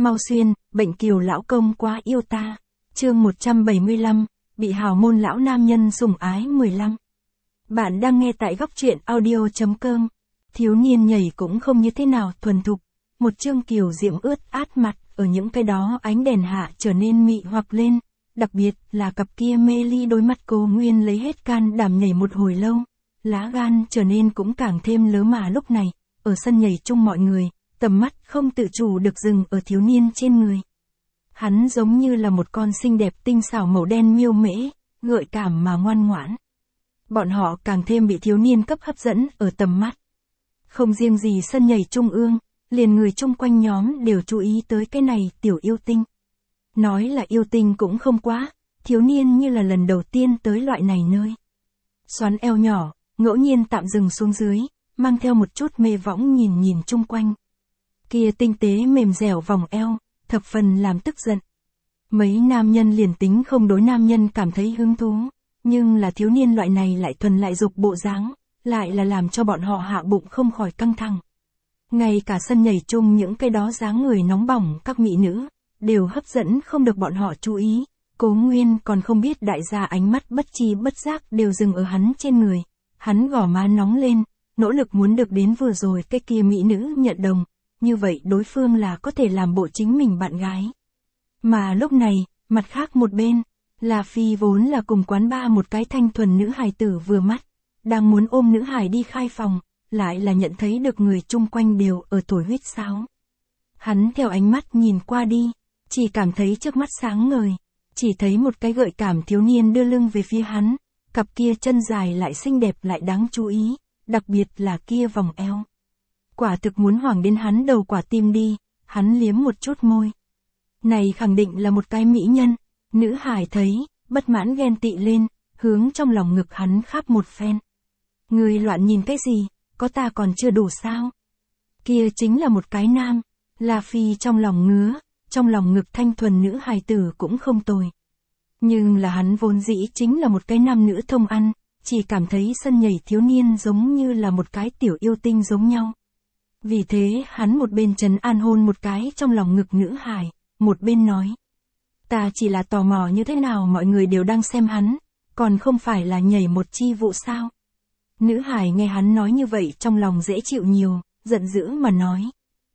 Mau xuyên, bệnh kiều lão công quá yêu ta. Chương 175, bị hào môn lão nam nhân sủng ái 15. Bạn đang nghe tại góc truyện audio.com. Thiếu niên nhảy cũng không như thế nào thuần thục. Một chương kiều diễm ướt át mặt, ở những cái đó ánh đèn hạ trở nên mị hoặc lên. Đặc biệt là cặp kia mê ly đôi mắt cô Nguyên lấy hết can đảm nhảy một hồi lâu. Lá gan trở nên cũng càng thêm lớ mà lúc này, ở sân nhảy chung mọi người, tầm mắt không tự chủ được dừng ở thiếu niên trên người. Hắn giống như là một con xinh đẹp tinh xảo màu đen miêu mễ, gợi cảm mà ngoan ngoãn. Bọn họ càng thêm bị thiếu niên cấp hấp dẫn ở tầm mắt. Không riêng gì sân nhảy trung ương, liền người chung quanh nhóm đều chú ý tới cái này tiểu yêu tinh. Nói là yêu tinh cũng không quá, thiếu niên như là lần đầu tiên tới loại này nơi. Xoắn eo nhỏ, ngẫu nhiên tạm dừng xuống dưới, mang theo một chút mê võng nhìn chung quanh. Kia tinh tế mềm dẻo vòng eo, thập phần làm tức giận. Mấy nam nhân liền tính không đối nam nhân cảm thấy hứng thú, nhưng là thiếu niên loại này lại thuần lại dục bộ dáng, lại là làm cho bọn họ hạ bụng không khỏi căng thẳng. Ngay cả sân nhảy chung những cái đó dáng người nóng bỏng các mỹ nữ, đều hấp dẫn không được bọn họ chú ý. Cố Nguyên còn không biết đại gia ánh mắt bất chi bất giác đều dừng ở hắn trên người. Hắn gò má nóng lên, nỗ lực muốn được đến vừa rồi cái kia mỹ nữ nhận đồng, như vậy đối phương là có thể làm bộ chính mình bạn gái. Mà lúc này, mặt khác một bên, là Phi vốn là cùng quán bar một cái thanh thuần nữ hài tử vừa mắt, đang muốn ôm nữ hài đi khai phòng, lại là nhận thấy được người chung quanh đều ở thổi huýt sáo. Hắn theo ánh mắt nhìn qua đi, chỉ cảm thấy trước mắt sáng ngời, chỉ thấy một cái gợi cảm thiếu niên đưa lưng về phía hắn, cặp kia chân dài lại xinh đẹp lại đáng chú ý, đặc biệt là kia vòng eo. Quả thực muốn hoảng đến hắn đầu quả tim đi, hắn liếm một chút môi. Này khẳng định là một cái mỹ nhân, nữ hải thấy, bất mãn ghen tị lên, hướng trong lòng ngực hắn khắp một phen. Người loạn nhìn cái gì, có ta còn chưa đủ sao? Kia chính là một cái nam, La Phi trong lòng ngứa, trong lòng ngực thanh thuần nữ hài tử cũng không tồi. Nhưng là hắn vốn dĩ chính là một cái nam nữ thông ăn, chỉ cảm thấy sân nhảy thiếu niên giống như là một cái tiểu yêu tinh giống nhau. Vì thế hắn một bên trấn an hôn một cái trong lòng ngực nữ hài, một bên nói. Ta chỉ là tò mò như thế nào mọi người đều đang xem hắn, còn không phải là nhảy một chi vụ sao. Nữ hài nghe hắn nói như vậy trong lòng dễ chịu nhiều, giận dữ mà nói.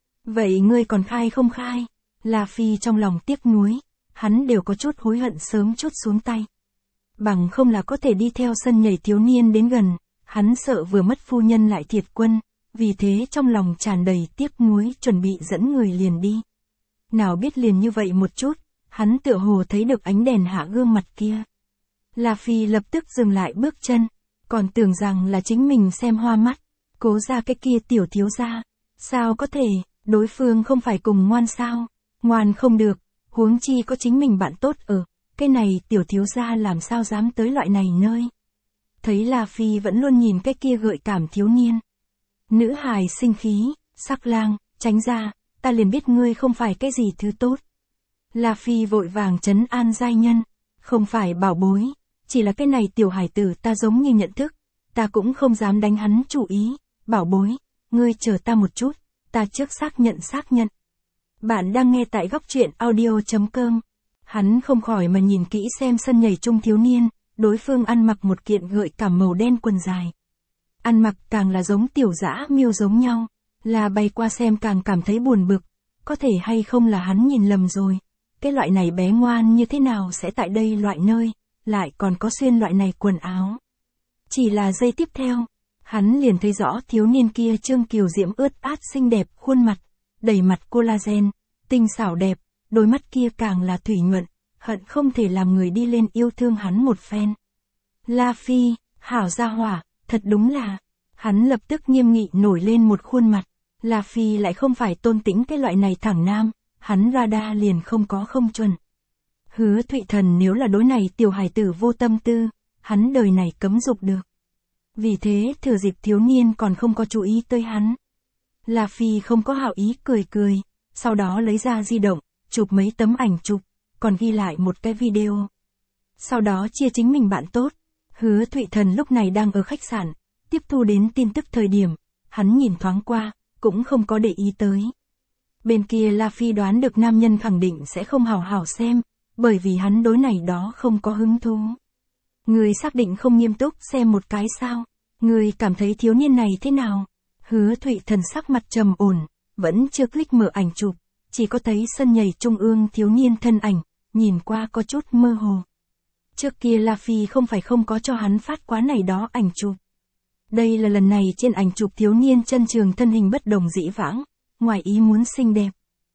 Vậy ngươi còn khai không khai? La Phi trong lòng tiếc nuối, hắn đều có chút hối hận sớm chút xuống tay. Bằng không là có thể đi theo sân nhảy thiếu niên đến gần, hắn sợ vừa mất phu nhân lại thiệt quân, vì thế trong lòng tràn đầy tiếc nuối chuẩn bị dẫn người liền đi. Nào biết liền như vậy một chút, hắn tựa hồ thấy được ánh đèn hạ gương mặt kia. La Phi lập tức dừng lại bước chân, còn tưởng rằng là chính mình xem hoa mắt, cố ra cái kia tiểu thiếu gia. Sao có thể, đối phương không phải cùng ngoan sao? Ngoan không được, huống chi có chính mình bạn tốt ở, cái này tiểu thiếu gia làm sao dám tới loại này nơi. Thấy La Phi vẫn luôn nhìn cái kia gợi cảm thiếu niên. Nữ hài sinh khí, sắc lang, tránh ra, ta liền biết ngươi không phải cái gì thứ tốt. La Phi vội vàng trấn an giai nhân, không phải bảo bối, chỉ là cái này tiểu hải tử ta giống như nhận thức, ta cũng không dám đánh hắn chủ ý, bảo bối, ngươi chờ ta một chút, ta trước xác nhận. Bạn đang nghe tại góc truyện audio.com. Hắn không khỏi mà nhìn kỹ xem sân nhảy chung thiếu niên, đối phương ăn mặc một kiện gợi cảm màu đen quần dài. Ăn mặc càng là giống tiểu dã miêu giống nhau, là bay qua xem càng cảm thấy buồn bực, có thể hay không là hắn nhìn lầm rồi, cái loại này bé ngoan như thế nào sẽ tại đây loại nơi, lại còn có xuyên loại này quần áo. Chỉ là giây tiếp theo, hắn liền thấy rõ thiếu niên kia trương kiều diễm ướt át xinh đẹp khuôn mặt, đầy mặt collagen, tinh xảo đẹp, đôi mắt kia càng là thủy nhuận, hận không thể làm người đi lên yêu thương hắn một phen. La Phi, hảo gia hỏa, thật đúng là, hắn lập tức nghiêm nghị nổi lên một khuôn mặt. La Phi lại không phải tôn tĩnh cái loại này thẳng nam, hắn radar liền không có không chuẩn. Hứa Thụy Thần nếu là đối này tiểu hài tử vô tâm tư, hắn đời này cấm dục được. Vì thế thừa dịp thiếu niên còn không có chú ý tới hắn. La Phi không có hảo ý cười, sau đó lấy ra di động, chụp mấy tấm ảnh chụp, còn ghi lại một cái video. Sau đó chia chính mình bạn tốt. Hứa Thụy Thần lúc này đang ở khách sạn, tiếp thu đến tin tức thời điểm, hắn nhìn thoáng qua, cũng không có để ý tới. Bên kia La Phi đoán được nam nhân khẳng định sẽ không hào hào xem, bởi vì hắn đối này đó không có hứng thú. Người xác định không nghiêm túc xem một cái sao? Người cảm thấy thiếu niên này thế nào? Hứa Thụy Thần sắc mặt trầm ổn, vẫn chưa click mở ảnh chụp, chỉ có thấy sân nhảy trung ương thiếu niên thân ảnh, nhìn qua có chút mơ hồ. Trước kia La Phi không phải không có cho hắn phát quá này đó ảnh chụp. Đây là lần này trên ảnh chụp thiếu niên chân trường thân hình bất đồng dĩ vãng, ngoài ý muốn xinh đẹp.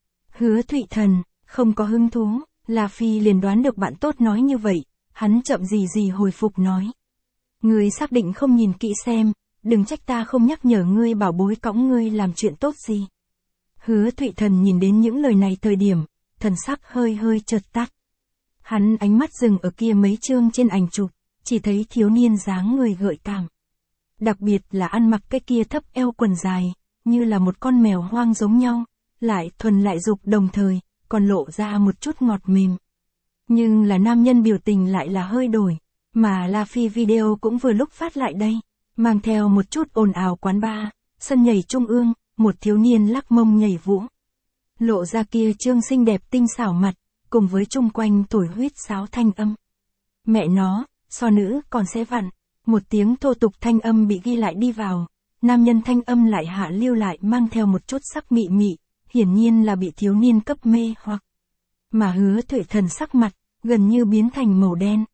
Hứa Thụy Thần, không có hứng thú, La Phi liền đoán được bạn tốt nói như vậy, hắn chậm gì hồi phục nói. Ngươi xác định không nhìn kỹ xem, đừng trách ta không nhắc nhở ngươi bảo bối cõng ngươi làm chuyện tốt gì. Hứa Thụy Thần nhìn đến những lời này thời điểm, thần sắc hơi chợt tắt. Hắn ánh mắt dừng ở kia mấy chương trên ảnh chụp, chỉ thấy thiếu niên dáng người gợi cảm. Đặc biệt là ăn mặc cái kia thấp eo quần dài, như là một con mèo hoang giống nhau, lại thuần lại dục đồng thời, còn lộ ra một chút ngọt mềm. Nhưng là nam nhân biểu tình lại là hơi đổi, mà La Phi video cũng vừa lúc phát lại đây, mang theo một chút ồn ào quán bar, sân nhảy trung ương, một thiếu niên lắc mông nhảy vũ. Lộ ra kia trương xinh đẹp tinh xảo mặt, cùng với chung quanh thổi huýt sáo thanh âm. Mẹ nó, so nữ còn sẽ vặn, một tiếng thô tục thanh âm bị ghi lại đi vào, nam nhân thanh âm lại hạ lưu lại mang theo một chút sắc mị mị, hiển nhiên là bị thiếu niên cấp mê hoặc. Mà Hứa Thụy Thần sắc mặt, gần như biến thành màu đen.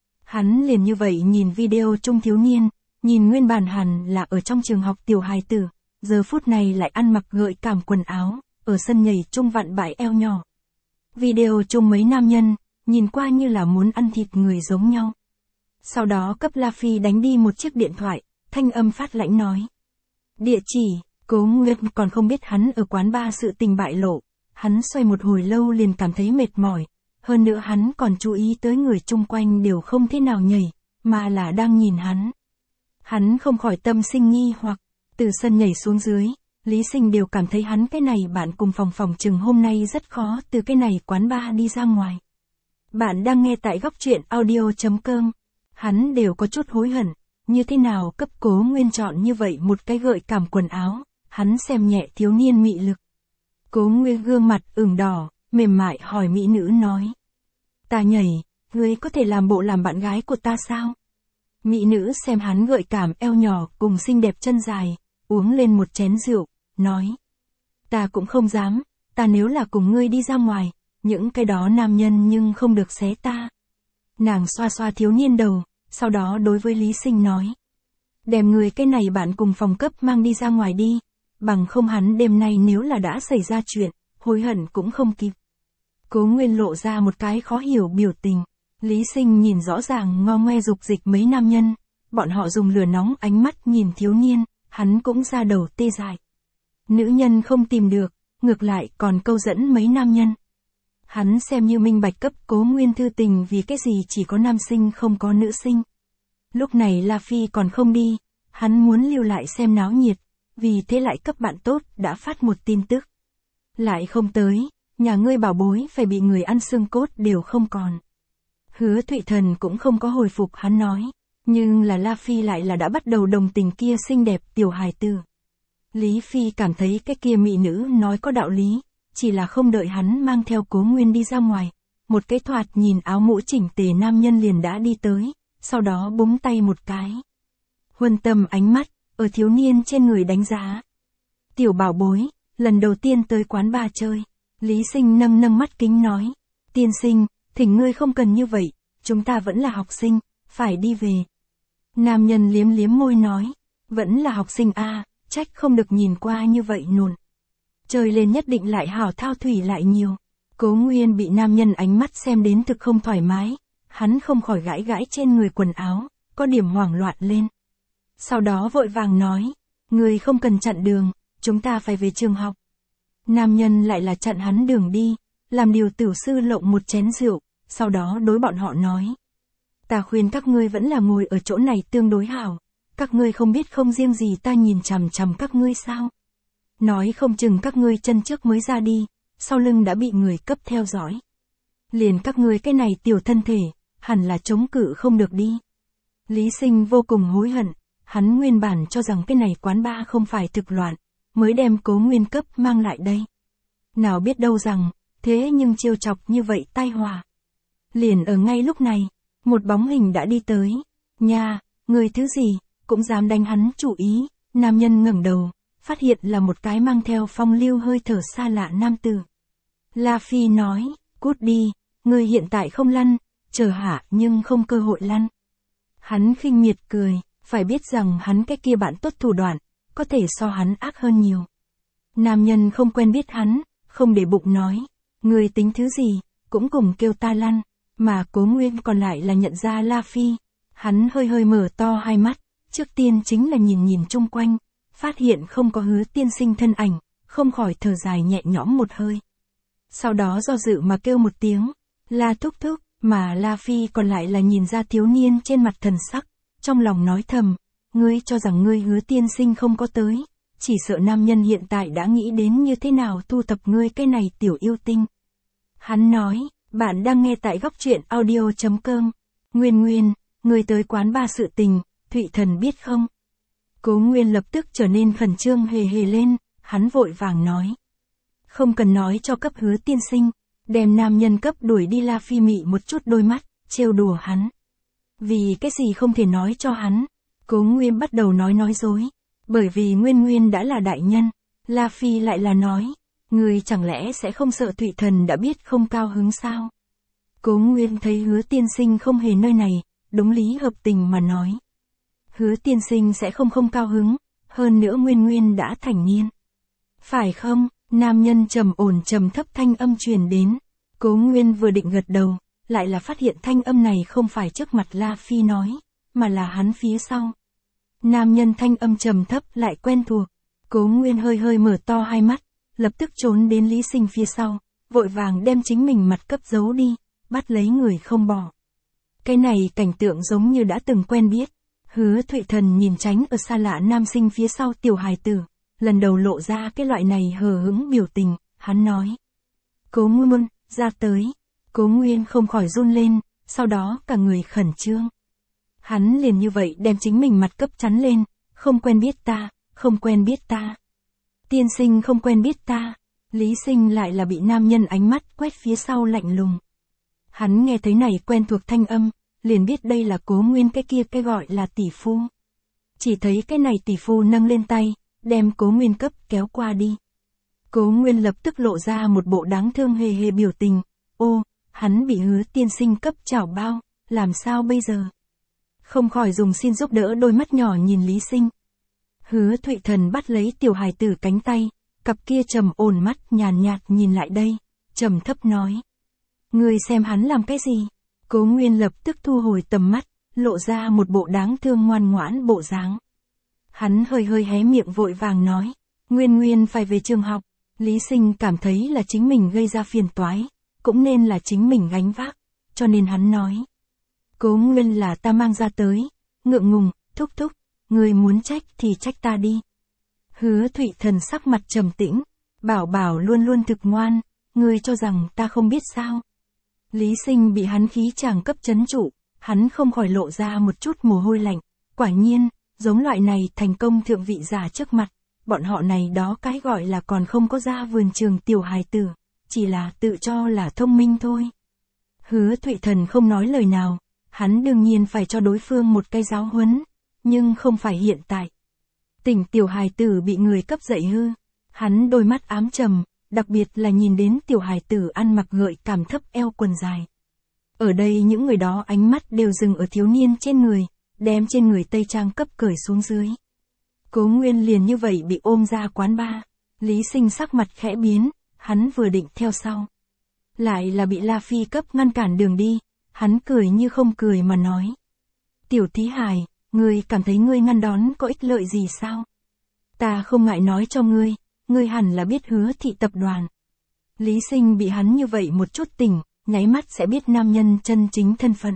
Hắn liền như vậy nhìn video trung thiếu niên, nhìn nguyên bản hẳn là ở trong trường học tiểu hài tử, giờ phút này lại ăn mặc gợi cảm quần áo, ở sân nhảy trung vặn bãi eo nhỏ. Video chung mấy nam nhân, nhìn qua như là muốn ăn thịt người giống nhau. Sau đó cấp La Phi đánh đi một chiếc điện thoại, thanh âm phát lãnh nói. Địa chỉ, Cố Nguyên còn không biết hắn ở quán bar sự tình bại lộ, hắn xoay một hồi lâu liền cảm thấy mệt mỏi, hơn nữa hắn còn chú ý tới người chung quanh đều không thế nào nhảy, mà là đang nhìn hắn. Hắn không khỏi tâm sinh nghi hoặc, từ sân nhảy xuống dưới, Lý Sinh đều cảm thấy hắn cái này bạn cùng phòng chừng hôm nay rất khó từ cái này quán bar đi ra ngoài. Bạn đang nghe tại góc truyện audio.com, hắn đều có chút hối hận, như thế nào cấp Cố Nguyên chọn như vậy một cái gợi cảm quần áo, hắn xem nhẹ thiếu niên mị lực. Cố Nguyên gương mặt ửng đỏ, mềm mại hỏi mỹ nữ nói. Ta nhảy, ngươi có thể làm bộ làm bạn gái của ta sao? Mỹ nữ xem hắn gợi cảm eo nhỏ cùng xinh đẹp chân dài, uống lên một chén rượu, nói. Ta cũng không dám, ta nếu là cùng ngươi đi ra ngoài, những cái đó nam nhân nhưng không được xé ta. Nàng xoa xoa thiếu niên đầu, sau đó đối với Lý Sinh nói. Đem người cái này bạn cùng phòng cấp mang đi ra ngoài đi, bằng không hắn đêm nay nếu là đã xảy ra chuyện, hối hận cũng không kịp. Cố Nguyên lộ ra một cái khó hiểu biểu tình, Lý Sinh nhìn rõ ràng ngo ngoe dục dịch mấy nam nhân, bọn họ dùng lửa nóng ánh mắt nhìn thiếu niên, hắn cũng ra đầu tê dại. Nữ nhân không tìm được, ngược lại còn câu dẫn mấy nam nhân. Hắn xem như minh bạch cấp Cố Nguyên thư tình vì cái gì chỉ có nam sinh không có nữ sinh. Lúc này La Phi còn không đi, hắn muốn lưu lại xem náo nhiệt, vì thế lại cấp bạn tốt đã phát một tin tức. Lại không tới, nhà ngươi bảo bối phải bị người ăn xương cốt đều không còn. Hứa Thụy Thần cũng không có hồi phục hắn nói, nhưng là La Phi lại là đã bắt đầu đồng tình kia xinh đẹp tiểu hài tử. Lý Phi cảm thấy cái kia mỹ nữ nói có đạo lý, chỉ là không đợi hắn mang theo Cố Nguyên đi ra ngoài, một cái thoạt nhìn áo mũ chỉnh tề nam nhân liền đã đi tới, sau đó búng tay một cái. Huân tâm ánh mắt, ở thiếu niên trên người đánh giá. Tiểu bảo bối, lần đầu tiên tới quán bar chơi, Lý Sinh nâng mắt kính nói. Tiên sinh, thỉnh ngươi không cần như vậy, chúng ta vẫn là học sinh, phải đi về. Nam nhân liếm liếm môi nói, vẫn là học sinh a, trách không được nhìn qua như vậy nùn. Chơi lên nhất định lại hào thao thủy lại nhiều. Cố Nguyên bị nam nhân ánh mắt xem đến thực không thoải mái, hắn không khỏi gãi gãi trên người quần áo, có điểm hoảng loạn lên. Sau đó vội vàng nói, người không cần chặn đường, chúng ta phải về trường học. Nam nhân lại là chặn hắn đường đi, làm điều tiểu sư lộng một chén rượu, sau đó đối bọn họ nói. Ta khuyên các ngươi vẫn là ngồi ở chỗ này tương đối hảo, các ngươi không biết không riêng gì ta nhìn chằm chằm các ngươi sao. Nói không chừng các ngươi chân trước mới ra đi, sau lưng đã bị người cấp theo dõi. Liền các ngươi cái này tiểu thân thể, hẳn là chống cự không được đi. Lý Sinh vô cùng hối hận, hắn nguyên bản cho rằng cái này quán bar không phải thực loạn, mới đem Cố Nguyên cấp mang lại đây. Nào biết đâu rằng, thế nhưng trêu chọc như vậy tai họa. Liền ở ngay lúc này, một bóng hình đã đi tới. Nha, người thứ gì, cũng dám đánh hắn chủ ý. Nam nhân ngẩng đầu, phát hiện là một cái mang theo phong lưu hơi thở xa lạ nam tử. La Phi nói, cút đi, người hiện tại không lăn, chờ hạ nhưng không cơ hội lăn. Hắn khinh miệt cười, phải biết rằng hắn cái kia bạn tốt thủ đoạn, có thể so hắn ác hơn nhiều. Nam nhân không quen biết hắn, không để bụng nói, người tính thứ gì, cũng cùng kêu ta lăn, mà Cố Nguyên còn lại là nhận ra La Phi. Hắn hơi hơi mở to hai mắt, trước tiên chính là nhìn nhìn chung quanh, phát hiện không có Hứa tiên sinh thân ảnh, không khỏi thở dài nhẹ nhõm một hơi. Sau đó do dự mà kêu một tiếng, La thúc thúc, mà La Phi còn lại là nhìn ra thiếu niên trên mặt thần sắc, trong lòng nói thầm, ngươi cho rằng ngươi Hứa tiên sinh không có tới, chỉ sợ nam nhân hiện tại đã nghĩ đến như thế nào thu thập ngươi cái này tiểu yêu tinh. Hắn nói, bạn đang nghe tại góc truyện audio.com, Nguyên, ngươi tới quán ba sự tình, Thụy Thần biết không? Cố Nguyên lập tức trở nên khẩn trương hề hề lên, hắn vội vàng nói. Không cần nói cho cấp Hứa tiên sinh, đem nam nhân cấp đuổi đi. La Phi mị một chút đôi mắt, trêu đùa hắn. Vì cái gì không thể nói cho hắn? Cố Nguyên bắt đầu nói dối. Bởi vì Nguyên đã là đại nhân. La Phi lại là nói, người chẳng lẽ sẽ không sợ Thụy Thần đã biết không cao hứng sao? Cố Nguyên thấy Hứa tiên sinh không hề nơi này, đúng lý hợp tình mà nói. Hứa tiên sinh sẽ không cao hứng, hơn nữa Nguyên đã thành niên. Phải không? Nam nhân trầm ổn trầm thấp thanh âm truyền đến. Cố Nguyên vừa định gật đầu, lại là phát hiện thanh âm này không phải trước mặt La Phi nói, mà là hắn phía sau. Nam nhân thanh âm trầm thấp lại quen thuộc. Cố Nguyên hơi hơi mở to hai mắt, lập tức trốn đến Lý Sinh phía sau, vội vàng đem chính mình mặt cấp giấu đi, bắt lấy người không bỏ. Cái này cảnh tượng giống như đã từng quen biết. Hứa Thụy Thần nhìn tránh ở xa lạ nam sinh phía sau tiểu hài tử, lần đầu lộ ra cái loại này hờ hững biểu tình, hắn nói. Cố Nguyên, ra tới. Cố Nguyên không khỏi run lên, sau đó cả người khẩn trương. Hắn liền như vậy đem chính mình mặt cấp chắn lên, không quen biết ta, không quen biết ta. Tiên sinh không quen biết ta. Lý Sinh lại là bị nam nhân ánh mắt quét phía sau lạnh lùng. Hắn nghe thấy này quen thuộc thanh âm, liền biết đây là Cố Nguyên cái kia cái gọi là tỷ phu. Chỉ thấy cái này tỷ phu nâng lên tay, đem Cố Nguyên cấp kéo qua đi. Cố Nguyên lập tức lộ ra một bộ đáng thương hề hề biểu tình, ô, hắn bị Hứa tiên sinh cấp chảo bao, làm sao bây giờ? Không khỏi dùng xin giúp đỡ đôi mắt nhỏ nhìn Lý Sinh. Hứa Thụy Thần bắt lấy tiểu hài tử cánh tay, cặp kia trầm ổn mắt nhàn nhạt nhìn lại đây, trầm thấp nói. Người xem hắn làm cái gì? Cố Nguyên lập tức thu hồi tầm mắt, lộ ra một bộ đáng thương ngoan ngoãn bộ dáng. Hắn hơi hơi hé miệng vội vàng nói, Nguyên phải về trường học. Lý Sinh cảm thấy là chính mình gây ra phiền toái, cũng nên là chính mình gánh vác, cho nên hắn nói. Cố Nguyên là ta mang ra tới, ngượng ngùng, thúc thúc, người muốn trách thì trách ta đi. Hứa Thụy Thần sắc mặt trầm tĩnh, bảo luôn luôn thực ngoan, người cho rằng ta không biết sao. Lý Sinh bị hắn khí chàng cấp chấn trụ, hắn không khỏi lộ ra một chút mồ hôi lạnh, quả nhiên, giống loại này thành công thượng vị giả trước mặt, bọn họ này đó cái gọi là còn không có ra vườn trường tiểu hài tử, chỉ là tự cho là thông minh thôi. Hứa Thụy Thần không nói lời nào, hắn đương nhiên phải cho đối phương một cái giáo huấn, nhưng không phải hiện tại. Tỉnh tiểu hài tử bị người cấp dạy hư, hắn đôi mắt ám trầm, đặc biệt là nhìn đến tiểu hài tử ăn mặc gợi cảm thấp eo quần dài. Ở đây những người đó ánh mắt đều dừng ở thiếu niên trên người, đem trên người tây trang cấp cởi xuống dưới. Cố Nguyên liền như vậy bị ôm ra quán bar. Lý Sinh sắc mặt khẽ biến, hắn vừa định theo sau. Lại là bị La Phi cấp ngăn cản đường đi, hắn cười như không cười mà nói. Tiểu thí hài, ngươi cảm thấy ngươi ngăn đón có ích lợi gì sao? Ta không ngại nói cho ngươi hẳn là biết Hứa thị tập đoàn. Lý Sinh bị hắn như vậy một chút tỉnh, nháy mắt sẽ biết nam nhân chân chính thân phận.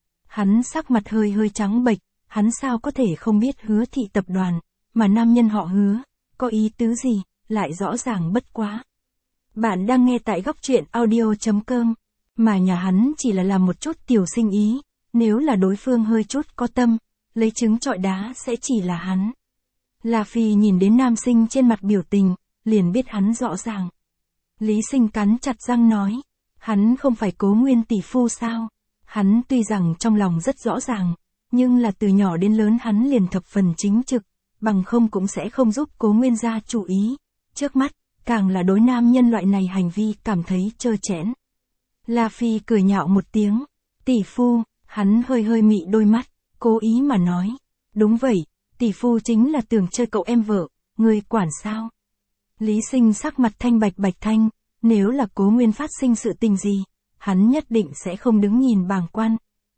Hắn sắc mặt hơi hơi trắng bệch, hắn sao có thể không biết Hứa thị tập đoàn, mà nam nhân họ Hứa, có ý tứ gì, lại rõ ràng bất quá. Bạn đang nghe tại góc truyện audio.com, mà nhà hắn chỉ là làm một chút tiểu sinh ý, nếu là đối phương hơi chút có tâm, lấy trứng trọi đá sẽ chỉ là hắn. La Phi nhìn đến nam sinh trên mặt biểu tình, liền biết hắn rõ ràng. Lý Sinh cắn chặt răng nói. Hắn không phải Cố Nguyên tỷ phu sao? Hắn tuy rằng trong lòng rất rõ ràng, nhưng là từ nhỏ đến lớn hắn liền thập phần chính trực, bằng không cũng sẽ không giúp Cố Nguyên gia chú ý. Trước mắt, càng là đối nam nhân loại này hành vi cảm thấy trơ trẽn. La Phi cười nhạo một tiếng. Tỷ phu, hắn hơi hơi mị đôi mắt, cố ý mà nói. Đúng vậy, tỷ phu chính là tưởng chơi cậu em vợ, người quản sao? Lý Sinh sắc mặt thanh bạch thanh, nếu là Cố Nguyên phát sinh sự tình gì, hắn nhất định sẽ không đứng nhìn bàng quan.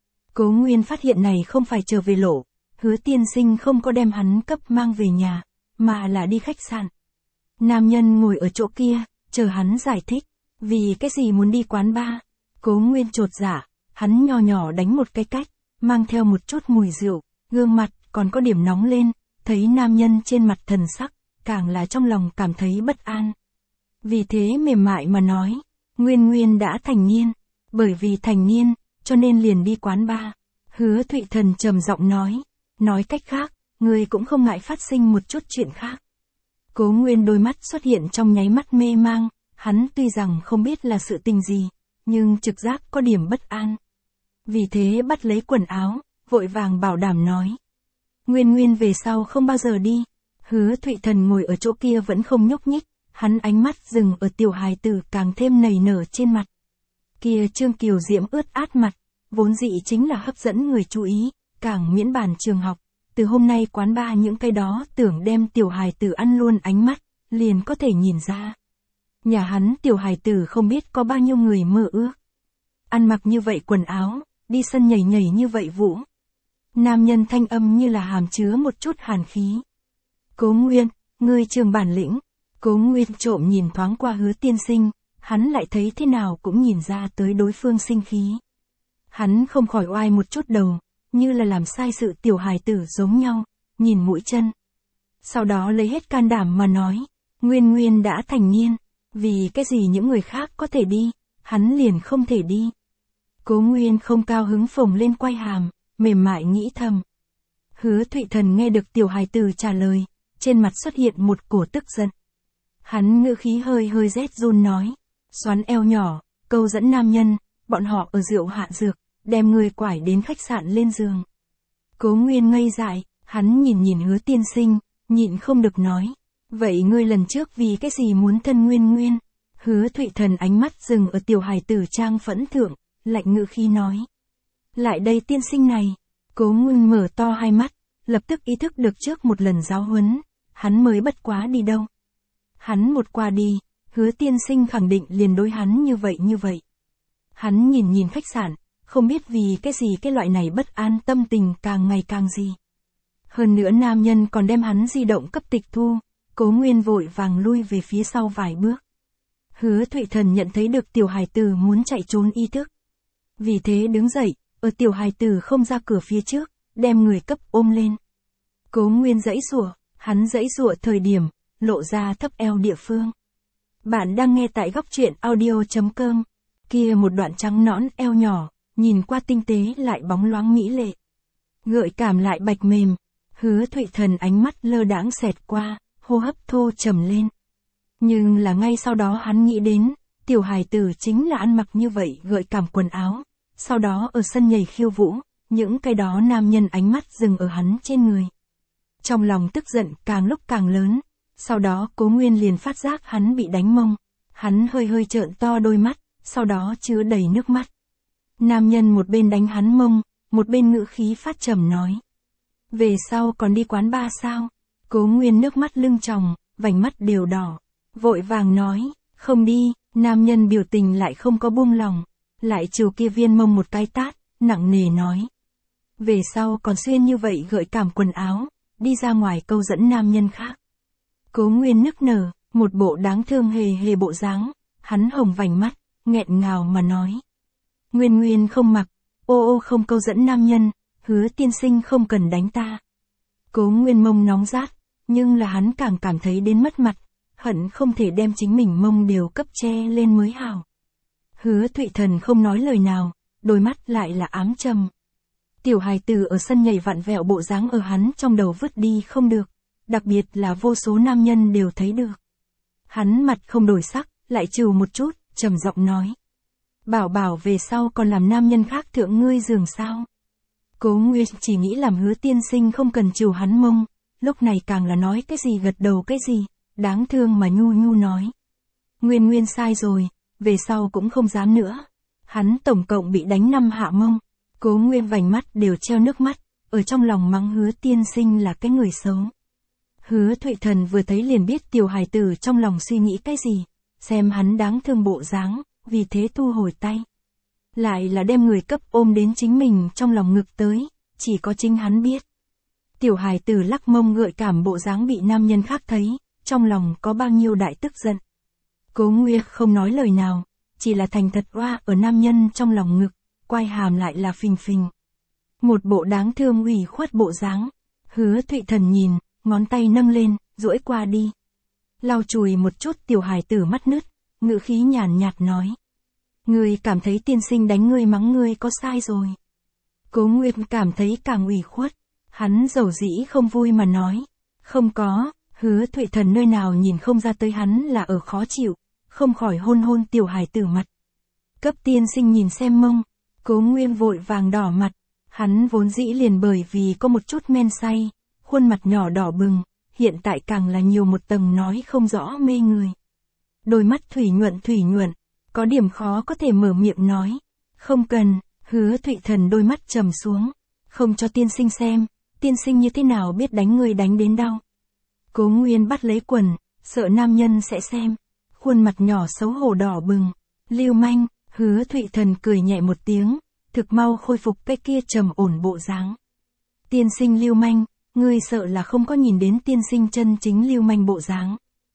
Cố Nguyên phát hiện này không phải trở về lộ, Hứa tiên sinh không có đem hắn cấp mang về nhà, mà là đi khách sạn. Nam nhân ngồi ở chỗ kia, chờ hắn giải thích, vì cái gì muốn đi quán bar. Cố Nguyên chột dạ, hắn nhỏ nhỏ đánh một cái cách, mang theo một chút mùi rượu, gương mặt còn có điểm nóng lên, thấy nam nhân trên mặt thần sắc, càng là trong lòng cảm thấy bất an. Vì thế mềm mại mà nói, Nguyên đã thành niên, bởi vì thành niên, cho nên liền đi quán bar. Hứa Thụy Thần trầm giọng nói cách khác, người cũng không ngại phát sinh một chút chuyện khác. Cố Nguyên đôi mắt xuất hiện trong nháy mắt mê mang, hắn tuy rằng không biết là sự tình gì, nhưng trực giác có điểm bất an. Vì thế bắt lấy quần áo, vội vàng bảo đảm nói. Nguyên về sau không bao giờ đi. Hứa Thụy Thần ngồi ở chỗ kia vẫn không nhúc nhích, hắn ánh mắt dừng ở tiểu hài tử càng thêm nảy nở trên mặt. Kia trương kiều diễm ướt át mặt, vốn dĩ chính là hấp dẫn người chú ý, càng miễn bàn trường học. Từ hôm nay quán bar những cái đó tưởng đem tiểu hài tử ăn luôn ánh mắt, liền có thể nhìn ra. Nhà hắn tiểu hài tử không biết có bao nhiêu người mơ ước. Ăn mặc như vậy quần áo, đi sân nhảy như vậy vũ. Nam nhân thanh âm như là hàm chứa một chút hàn khí. Cố Nguyên, ngươi trường bản lĩnh. Cố Nguyên trộm nhìn thoáng qua Hứa tiên sinh, hắn lại thấy thế nào cũng nhìn ra tới đối phương sinh khí. Hắn không khỏi oai một chút đầu, như là làm sai sự tiểu hài tử giống nhau, nhìn mũi chân. Sau đó lấy hết can đảm mà nói, Nguyên đã thành niên, vì cái gì những người khác có thể đi, hắn liền không thể đi. Cố Nguyên không cao hứng phồng lên quay hàm, mềm mại nghĩ thầm. Hứa Thụy Thần nghe được tiểu hài tử trả lời, trên mặt xuất hiện một cổ tức giận. Hắn ngữ khí hơi rét run nói, xoắn eo nhỏ, câu dẫn nam nhân, bọn họ ở rượu hạ dược, đem người quải đến khách sạn lên giường. Cố Nguyên ngây dại, hắn nhìn Hứa tiên sinh, nhịn không được nói, vậy ngươi lần trước vì cái gì muốn thân Nguyên? Hứa Thụy Thần ánh mắt dừng ở tiểu hài tử trang phẫn thượng, lạnh ngữ khí nói. Lại đây tiên sinh này. Cố Nguyên mở to hai mắt, lập tức ý thức được trước một lần giáo huấn, hắn mới bất quá đi đâu. Hắn một qua đi, Hứa tiên sinh khẳng định liền đối hắn như vậy. Hắn nhìn khách sạn, không biết vì cái gì cái loại này bất an tâm tình càng ngày càng gì. Hơn nữa nam nhân còn đem hắn di động cấp tịch thu, Cố Nguyên vội vàng lui về phía sau vài bước. Hứa Thụy Thần nhận thấy được tiểu hài tử muốn chạy trốn ý thức. Vì thế đứng dậy, ở tiểu hài tử không ra cửa phía trước, đem người cấp ôm lên. Cố Nguyên giãy giụa, hắn giãy giụa thời điểm, lộ ra thấp eo địa phương. Bạn đang nghe tại góc truyện audio.com. Kia một đoạn trắng nõn eo nhỏ, nhìn qua tinh tế lại bóng loáng mỹ lệ. Gợi cảm lại bạch mềm. Hứa Thụy Thần ánh mắt lơ đãng xẹt qua, hô hấp thô trầm lên. Nhưng là ngay sau đó hắn nghĩ đến, tiểu hài tử chính là ăn mặc như vậy gợi cảm quần áo. Sau đó ở sân nhảy khiêu vũ, những cái đó nam nhân ánh mắt dừng ở hắn trên người. Trong lòng tức giận càng lúc càng lớn, sau đó Cố Nguyên liền phát giác hắn bị đánh mông. Hắn hơi trợn to đôi mắt, sau đó chứa đầy nước mắt. Nam nhân một bên đánh hắn mông, một bên ngữ khí phát trầm nói. Về sau còn đi quán bar sao? Cố Nguyên nước mắt lưng tròng, vành mắt đều đỏ. Vội vàng nói, không đi, nam nhân biểu tình lại không có buông lòng. Lại chiều kia viên mông một cái tát, nặng nề nói. Về sau còn xuyên như vậy gợi cảm quần áo, đi ra ngoài câu dẫn nam nhân khác. Cố Nguyên nức nở, một bộ đáng thương hề bộ dáng, hắn hồng vành mắt, nghẹn ngào mà nói. Nguyên không mặc, ô không câu dẫn nam nhân, Hứa tiên sinh không cần đánh ta. Cố Nguyên mông nóng rát, nhưng là hắn càng cảm thấy đến mất mặt, hận không thể đem chính mình mông đều cấp che lên mới hảo. Hứa Thụy Thần không nói lời nào, đôi mắt lại là ám trầm. Tiểu hài tử ở sân nhảy vặn vẹo bộ dáng ở hắn trong đầu vứt đi không được, đặc biệt là vô số nam nhân đều thấy được. Hắn mặt không đổi sắc, lại trừ một chút, trầm giọng nói. Bảo bảo về sau còn làm nam nhân khác thượng ngươi giường sao? Cố Nguyên chỉ nghĩ làm Hứa tiên sinh không cần chiều hắn mông, lúc này càng là nói cái gì gật đầu cái gì, đáng thương mà nhu nhu nói. Nguyên sai rồi, về sau cũng không dám nữa. Hắn tổng cộng bị đánh 5 hạ mông, Cố Nguyên vành mắt đều treo nước mắt, ở trong lòng mắng Hứa tiên sinh là cái người xấu. Hứa Thụy Thần vừa thấy liền biết tiểu hài tử trong lòng suy nghĩ cái gì, xem hắn đáng thương bộ dáng, vì thế thu hồi tay. Lại là đem người cấp ôm đến chính mình trong lòng ngực tới, chỉ có chính hắn biết. Tiểu hài tử lắc mông gợi cảm bộ dáng bị nam nhân khác thấy, trong lòng có bao nhiêu đại tức giận. Cố Nguyên không nói lời nào, chỉ là thành thật oa ở nam nhân trong lòng ngực, quai hàm lại là phình phình. Một bộ đáng thương ủy khuất bộ dáng. Hứa Thụy Thần nhìn, ngón tay nâng lên, duỗi qua đi. Lau chùi một chút tiểu hài tử mắt nứt, ngữ khí nhàn nhạt nói. Ngươi cảm thấy tiên sinh đánh ngươi mắng ngươi có sai rồi. Cố Nguyên cảm thấy càng ủy khuất, hắn dầu dĩ không vui mà nói. Không có, Hứa Thụy Thần nơi nào nhìn không ra tới hắn là ở khó chịu, không khỏi hôn hôn tiểu hài tử mặt. Cấp tiên sinh nhìn xem mông, Cố Nguyên vội vàng đỏ mặt, hắn vốn dĩ liền bởi vì có một chút men say, khuôn mặt nhỏ đỏ bừng, hiện tại càng là nhiều một tầng nói không rõ mê người. Đôi mắt thủy nhuận, có điểm khó có thể mở miệng nói. Không cần, Hứa Thụy Thần đôi mắt trầm xuống, không cho tiên sinh xem, tiên sinh như thế nào biết đánh người đánh đến đau. Cố Nguyên bắt lấy quần, sợ nam nhân sẽ xem, khuôn mặt nhỏ xấu hổ đỏ bừng, lưu manh, Hứa Thụy Thần cười nhẹ một tiếng, thực mau khôi phục cái kia trầm ổn bộ dáng. Tiên sinh lưu manh, ngươi sợ là không có nhìn đến tiên sinh chân chính lưu manh bộ dáng.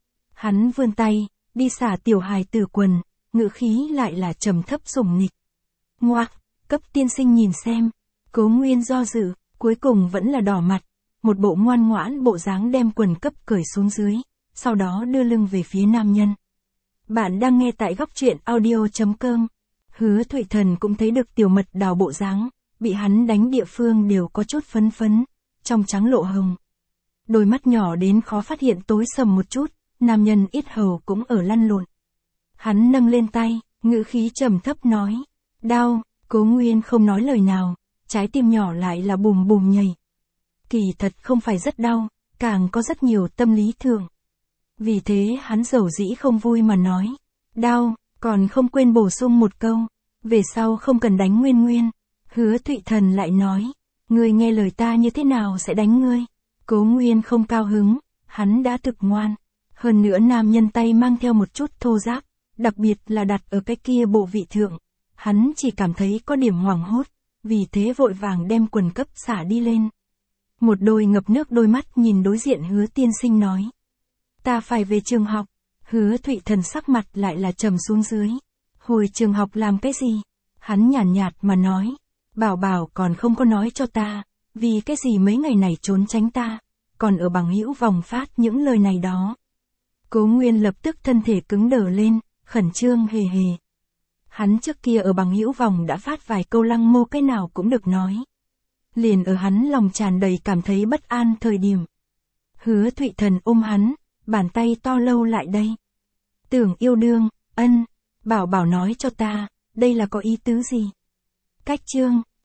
Hắn vươn tay, đi xả tiểu hài tử quần, ngữ khí lại là trầm thấp sủng nịch. Ngoác, cấp tiên sinh nhìn xem. Cố Nguyên do dự, cuối cùng vẫn là đỏ mặt, một bộ ngoan ngoãn bộ dáng đem quần cấp cởi xuống dưới, sau đó đưa lưng về phía nam nhân. Bạn đang nghe tại góc truyện audio.com. Hứa Thụy Thần cũng thấy được tiểu mật đào bộ dáng, bị hắn đánh địa phương đều có chút phấn phấn, trong trắng lộ hồng. Đôi mắt nhỏ đến khó phát hiện tối sầm một chút, nam nhân ít hầu cũng ở lăn lộn. Hắn nâng lên tay, ngữ khí trầm thấp nói, đau. Cố Nguyên không nói lời nào, trái tim nhỏ lại là bùm bùm nhảy. Kỳ thật không phải rất đau, càng có rất nhiều tâm lý thường. Vì thế hắn dầu dĩ không vui mà nói, đau, còn không quên bổ sung một câu, về sau không cần đánh Nguyên. Hứa Thụy Thần lại nói, ngươi nghe lời ta như thế nào sẽ đánh ngươi. Cố Nguyên không cao hứng, hắn đã thực ngoan. Hơn nữa nam nhân tay mang theo một chút thô ráp, đặc biệt là đặt ở cái kia bộ vị thượng. Hắn chỉ cảm thấy có điểm hoảng hốt, vì thế vội vàng đem quần cấp xả đi lên. Một đôi ngập nước đôi mắt nhìn đối diện Hứa tiên sinh nói. Ta phải về trường học. Hứa Thụy Thần sắc mặt lại là trầm xuống dưới. Hồi trường học làm cái gì? Hắn nhàn nhạt mà nói. Bảo bảo còn không có nói cho ta, vì cái gì mấy ngày này trốn tránh ta, còn ở bằng hữu vòng phát những lời này đó. Cố Nguyên lập tức thân thể cứng đờ lên, khẩn trương hề hề. Hắn trước kia ở bằng hữu vòng đã phát vài câu lăng mô cái nào cũng được nói. Liền ở hắn lòng tràn đầy cảm thấy bất an thời điểm. Hứa Thụy Thần ôm hắn, bàn tay to lâu lại đây. Tưởng yêu đương, ân, bảo bảo nói cho ta, đây là có ý tứ gì? Cách chương.